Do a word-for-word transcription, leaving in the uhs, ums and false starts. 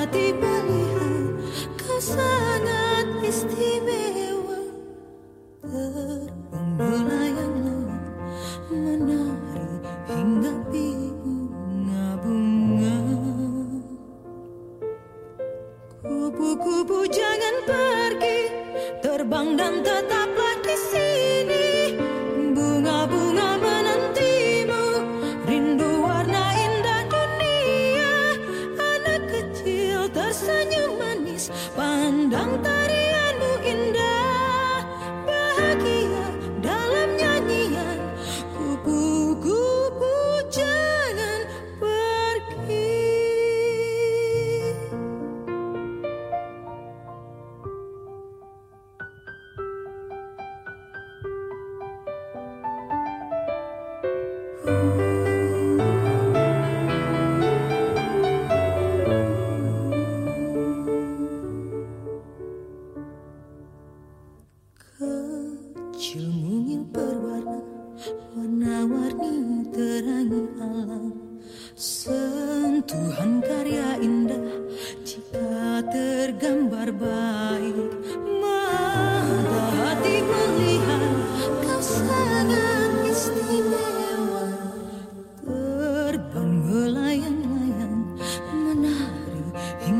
hati melihat kau sangat istimewa. Terbang melayang-layang menari hingga bunga-bunga. Kupu-kupu jangan pergi, terbang dan tetaplah di sini. Bunga-bunga menantimu, rindu warna indah dunia. Anak kecil tersenyum manis, pandang tarianmu indah. Bahagia dalam nyanyian, kupu-kupu jangan pergi. Kecil mungil berwarna, warna-warni terangi alam. Sentuhan karya indah jika tergambar baik. Mata hati melihat kau sangat istimewa. Terbang melayang-layang menari hingga